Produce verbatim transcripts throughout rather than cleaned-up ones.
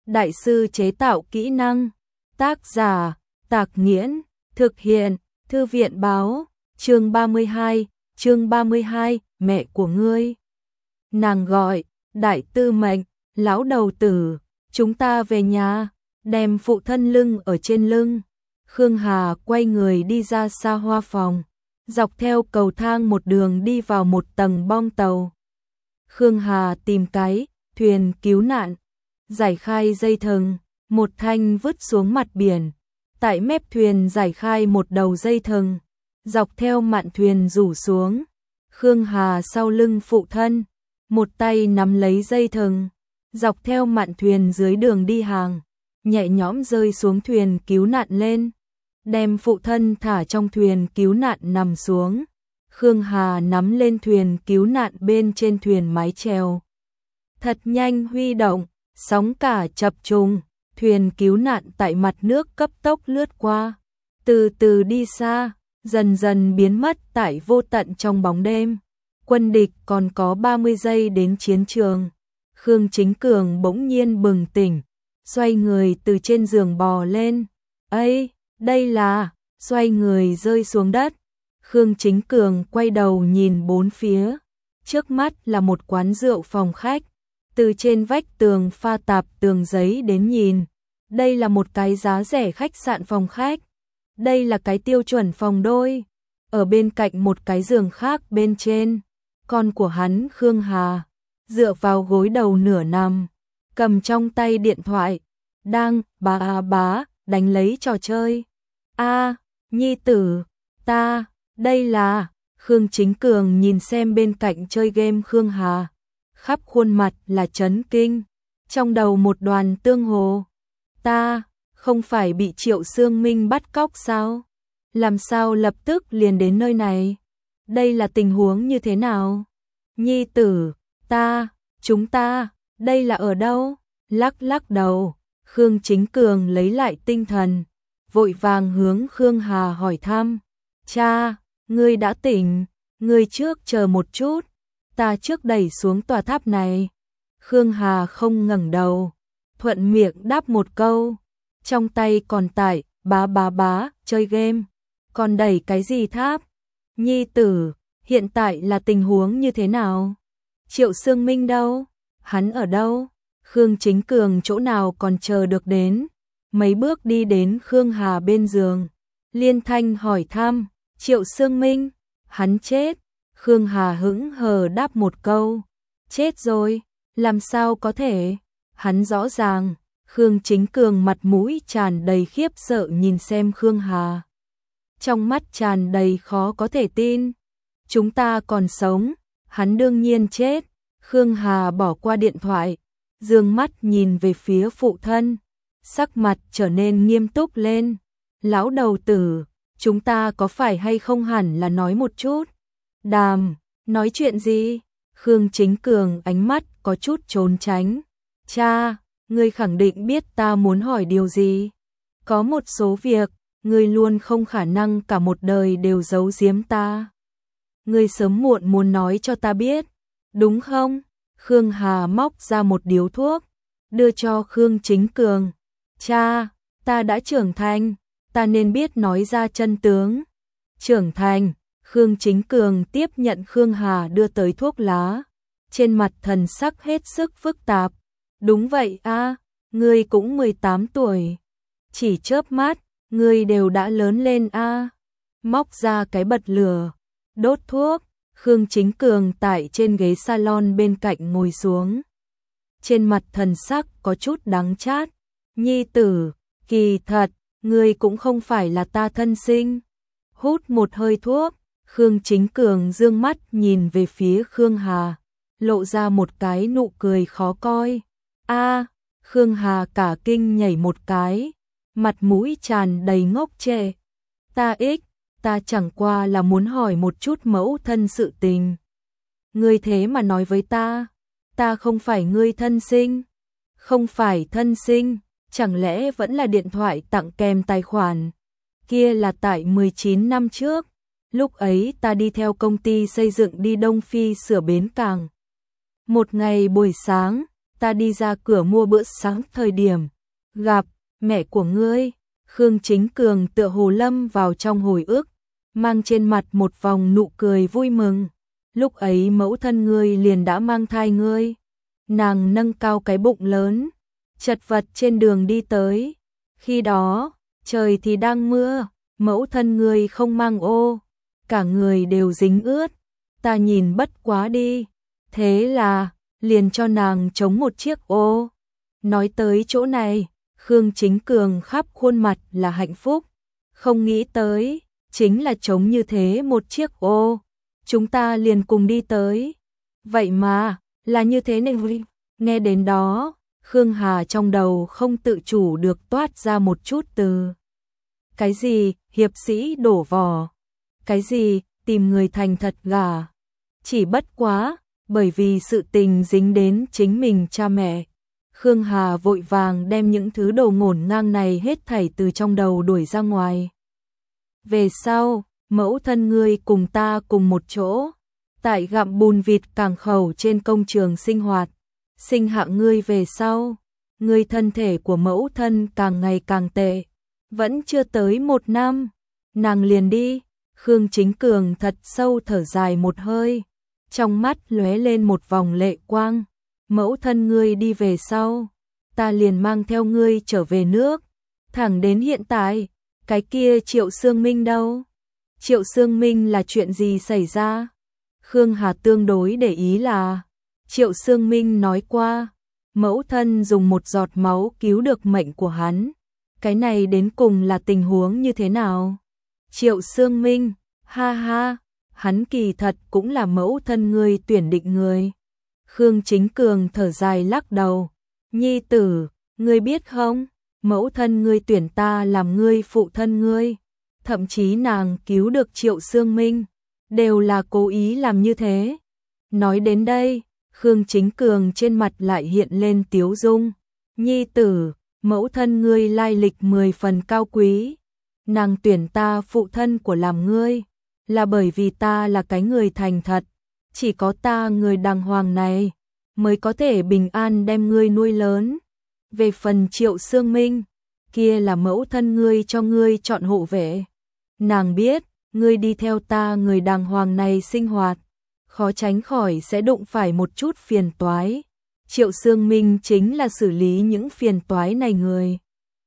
đại sư chế tạo kỹ năng. Tác giả, Tạc Nghiễn, thực hiện, Thư viện báo, chương ba mươi hai, chương ba mươi hai, mẹ của ngươi. Nàng gọi, đại tư mệnh, lão đầu tử, chúng ta về nhà, đem phụ thân lưng ở trên lưng. Khương Hà quay người đi ra xa hoa phòng, dọc theo cầu thang một đường đi vào một tầng bong tàu. Khương Hà tìm cái thuyền cứu nạn, giải khai dây thừng, một thanh vứt xuống mặt biển. Tại mép thuyền giải khai một đầu dây thừng, dọc theo mạn thuyền rủ xuống. Khương Hà sau lưng phụ thân, một tay nắm lấy dây thừng, dọc theo mạn thuyền dưới đường đi hàng, nhẹ nhõm rơi xuống thuyền cứu nạn lên, đem phụ thân thả trong thuyền cứu nạn nằm xuống. Khương Hà nắm lên thuyền cứu nạn bên trên thuyền mái chèo, thật nhanh huy động, sóng cả chập trùng, thuyền cứu nạn tại mặt nước cấp tốc lướt qua, từ từ đi xa, dần dần biến mất tại vô tận trong bóng đêm. Quân địch còn có ba mươi giây đến chiến trường. Khương Chính Cường bỗng nhiên bừng tỉnh, xoay người từ trên giường bò lên. "Ây, đây là..." Xoay người rơi xuống đất. Khương Chính Cường quay đầu nhìn bốn phía. Trước mắt là một quán rượu phòng khách. Từ trên vách tường pha tạp tường giấy đến nhìn, đây là một cái giá rẻ khách sạn phòng khách. Đây là cái tiêu chuẩn phòng đôi. Ở bên cạnh một cái giường khác bên trên, con của hắn Khương Hà dựa vào gối đầu nửa nằm, cầm trong tay điện thoại, đang bá à bá đánh lấy trò chơi. "A, nhi tử, ta, đây là..." Khương Chính Cường nhìn xem bên cạnh chơi game Khương Hà, khắp khuôn mặt là chấn kinh, trong đầu một đoàn tương hồ. "Ta, không phải bị Triệu Sương Minh bắt cóc sao? Làm sao lập tức liền đến nơi này? Đây là tình huống như thế nào? Nhi tử, ta, chúng ta, đây là ở đâu?" Lắc lắc đầu, Khương Chính Cường lấy lại tinh thần, vội vàng hướng Khương Hà hỏi thăm. "Cha, ngươi đã tỉnh, ngươi trước chờ một chút, ta trước đẩy xuống tòa tháp này." Khương Hà không ngẩng đầu, thuận miệng đáp một câu, trong tay còn tải bá bá bá chơi game, còn đẩy cái gì tháp? "Nhi tử, hiện tại là tình huống như thế nào? Triệu Sương Minh đâu? Hắn ở đâu?" Khương Chính Cường chỗ nào còn chờ được đến, mấy bước đi đến Khương Hà bên giường, liên thanh hỏi thăm. "Triệu Sương Minh, hắn chết." Khương Hà hững hờ đáp một câu, "Chết rồi, làm sao có thể? Hắn rõ ràng." Khương Chính Cường mặt mũi tràn đầy khiếp sợ nhìn xem Khương Hà, trong mắt tràn đầy khó có thể tin. "Chúng ta còn sống, hắn đương nhiên chết." Khương Hà bỏ qua điện thoại, dương mắt nhìn về phía phụ thân, sắc mặt trở nên nghiêm túc lên. "Lão đầu tử, chúng ta có phải hay không hẳn là nói một chút?" "Đàm, nói chuyện gì?" Khương Chính Cường ánh mắt có chút trốn tránh. "Cha, ngươi khẳng định biết ta muốn hỏi điều gì. Có một số việc, ngươi luôn không khả năng cả một đời đều giấu giếm ta. Ngươi sớm muộn muốn nói cho ta biết, đúng không?" Khương Hà móc ra một điếu thuốc, đưa cho Khương Chính Cường. "Cha, ta đã trưởng thành, ta nên biết nói ra chân tướng." "Trưởng thành?" Khương Chính Cường tiếp nhận Khương Hà đưa tới thuốc lá, trên mặt thần sắc hết sức phức tạp. "Đúng vậy a, ngươi cũng mười tám tuổi, chỉ chớp mắt, ngươi đều đã lớn lên a." Móc ra cái bật lửa, đốt thuốc. Khương Chính Cường tại trên ghế salon bên cạnh ngồi xuống, trên mặt thần sắc có chút đắng chát. "Nhi tử, kỳ thật, ngươi cũng không phải là ta thân sinh." Hút một hơi thuốc, Khương Chính Cường dương mắt nhìn về phía Khương Hà, lộ ra một cái nụ cười khó coi. "A!" Khương Hà cả kinh nhảy một cái, mặt mũi tràn đầy ngốc trệ. "Ta ích, ta chẳng qua là muốn hỏi một chút mẫu thân sự tình. Ngươi thế mà nói với ta, ta không phải ngươi thân sinh." "Không phải thân sinh, chẳng lẽ vẫn là điện thoại tặng kèm tài khoản? Kia là tại mười chín năm trước, lúc ấy ta đi theo công ty xây dựng đi Đông Phi sửa bến cảng. Một ngày buổi sáng, ta đi ra cửa mua bữa sáng thời điểm gặp mẹ của ngươi. Khương Chính Cường tựa hồ lâm vào trong hồi ức, mang trên mặt một vòng nụ cười vui mừng. Lúc ấy mẫu thân ngươi liền đã mang thai ngươi. Nàng nâng cao cái bụng lớn, chật vật trên đường đi tới. Khi đó, trời thì đang mưa, mẫu thân ngươi không mang ô, cả người đều dính ướt. Ta nhìn bất quá đi, thế là liền cho nàng chống một chiếc ô. Nói tới chỗ này, Khương Chính Cường khắp khuôn mặt là hạnh phúc, không nghĩ tới, chính là chống như thế một chiếc ô, chúng ta liền cùng đi tới. Vậy mà, là như thế này. Nghe đến đó, Khương Hà trong đầu không tự chủ được toát ra một chút từ. Cái gì, hiệp sĩ đổ vỏ? Cái gì, tìm người thành thật gả? Chỉ bất quá, bởi vì sự tình dính đến chính mình cha mẹ. Khương Hà vội vàng đem những thứ đồ ngổn ngang này hết thảy từ trong đầu đuổi ra ngoài. Về sau, mẫu thân ngươi cùng ta cùng một chỗ, tại gặm bùn vịt cảng khẩu trên công trường sinh hoạt, sinh hạ ngươi về sau, ngươi thân thể của mẫu thân càng ngày càng tệ, vẫn chưa tới một năm, nàng liền đi. Khương Chính Cường thật sâu thở dài một hơi, trong mắt lóe lên một vòng lệ quang. Mẫu thân ngươi đi về sau, ta liền mang theo ngươi trở về nước, thẳng đến hiện tại, cái kia Triệu Sương Minh đâu? Triệu Sương Minh là chuyện gì xảy ra? Khương Hà tương đối để ý là, Triệu Sương Minh nói qua, mẫu thân dùng một giọt máu cứu được mệnh của hắn. Cái này đến cùng là tình huống như thế nào? Triệu Sương Minh, ha ha, hắn kỳ thật cũng là mẫu thân ngươi tuyển định người. Khương Chính Cường thở dài lắc đầu, nhi tử, ngươi biết không, mẫu thân ngươi tuyển ta làm ngươi phụ thân ngươi, thậm chí nàng cứu được Triệu Sương Minh, đều là cố ý làm như thế. Nói đến đây, Khương Chính Cường trên mặt lại hiện lên tiếu dung, nhi tử, mẫu thân ngươi lai lịch mười phần cao quý, nàng tuyển ta phụ thân của làm ngươi, là bởi vì ta là cái người thành thật, chỉ có ta người đàng hoàng này mới có thể bình an đem ngươi nuôi lớn. Về phần Triệu Sương Minh, kia là mẫu thân ngươi cho ngươi chọn hộ vệ. Nàng biết, ngươi đi theo ta người đàng hoàng này sinh hoạt, khó tránh khỏi sẽ đụng phải một chút phiền toái. Triệu Sương Minh chính là xử lý những phiền toái này người.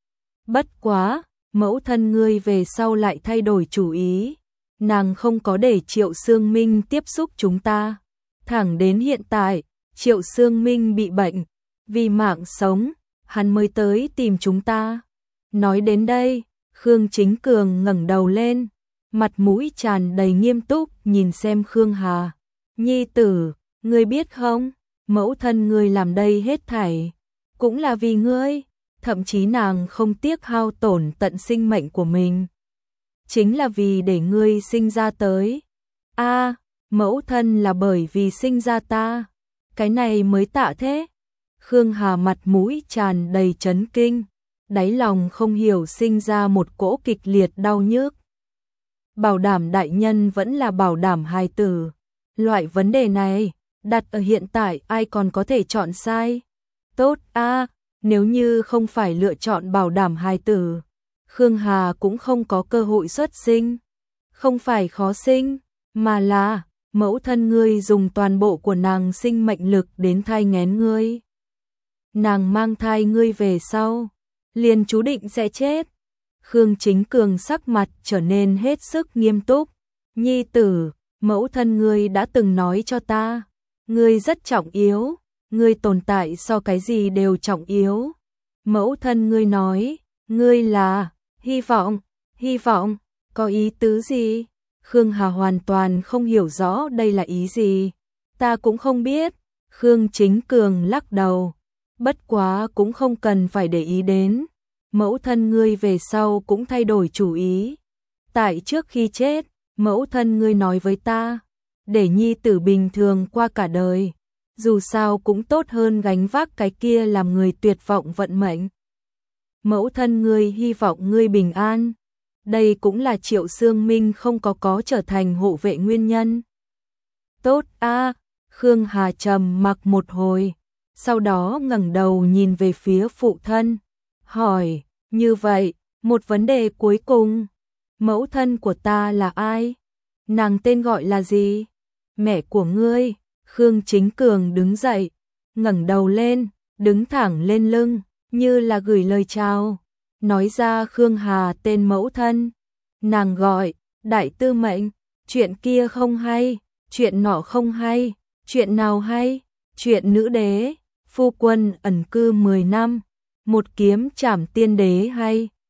Bất quá, mẫu thân ngươi về sau lại thay đổi chủ ý. Nàng không có để Triệu Sương Minh tiếp xúc chúng ta. Thẳng đến hiện tại, Triệu Sương Minh bị bệnh, vì mạng sống, hắn mới tới tìm chúng ta. Nói đến đây, Khương Chính Cường ngẩng đầu lên, mặt mũi tràn đầy nghiêm túc nhìn xem Khương Hà. Nhi tử, ngươi biết không, mẫu thân ngươi làm đây hết thảy, cũng là vì ngươi, thậm chí nàng không tiếc hao tổn tận sinh mệnh của mình. Chính là vì để ngươi sinh ra tới. A, à, mẫu thân là bởi vì sinh ra ta, cái này mới tạ thế. Khương Hà mặt mũi tràn đầy chấn kinh, đáy lòng không hiểu sinh ra một cỗ kịch liệt đau nhức. Bảo đảm đại nhân vẫn là bảo đảm hài tử. Loại vấn đề này, đặt ở hiện tại ai còn có thể chọn sai. Tốt a, à, nếu như không phải lựa chọn bảo đảm hài tử, Khương Hà cũng không có cơ hội xuất sinh. Không phải khó sinh, mà là mẫu thân ngươi dùng toàn bộ của nàng sinh mệnh lực đến thai nghén ngươi. Nàng mang thai ngươi về sau, liền chú định sẽ chết. Khương Chính Cường sắc mặt trở nên hết sức nghiêm túc. Nhi tử, mẫu thân ngươi đã từng nói cho ta, ngươi rất trọng yếu, ngươi tồn tại so cái gì đều trọng yếu. Mẫu thân ngươi nói, ngươi là hy vọng, hy vọng, có ý tứ gì? Khương Hà hoàn toàn không hiểu rõ đây là ý gì. Ta cũng không biết. Khương Chính Cường lắc đầu. Bất quá cũng không cần phải để ý đến. Mẫu thân ngươi về sau cũng thay đổi chủ ý. Tại trước khi chết, mẫu thân ngươi nói với ta, để nhi tử bình thường qua cả đời, dù sao cũng tốt hơn gánh vác cái kia làm người tuyệt vọng vận mệnh. Mẫu thân ngươi hy vọng ngươi bình an. Đây cũng là Triệu Sương Minh không có có trở thành hộ vệ nguyên nhân. Tốt a, à, Khương Hà trầm mặc một hồi, sau đó ngẩng đầu nhìn về phía phụ thân, hỏi, như vậy, một vấn đề cuối cùng, mẫu thân của ta là ai? Nàng tên gọi là gì? Mẹ của ngươi? Khương Chính Cường đứng dậy, ngẩng đầu lên, đứng thẳng lên lưng, như là gửi lời chào, nói ra Khương Hà tên mẫu thân. Nàng gọi, Đại Tư Mệnh, chuyện kia không hay, chuyện nọ không hay, chuyện nào hay? Chuyện nữ đế, phu quân ẩn cư mười năm, một kiếm trảm tiên đế hay.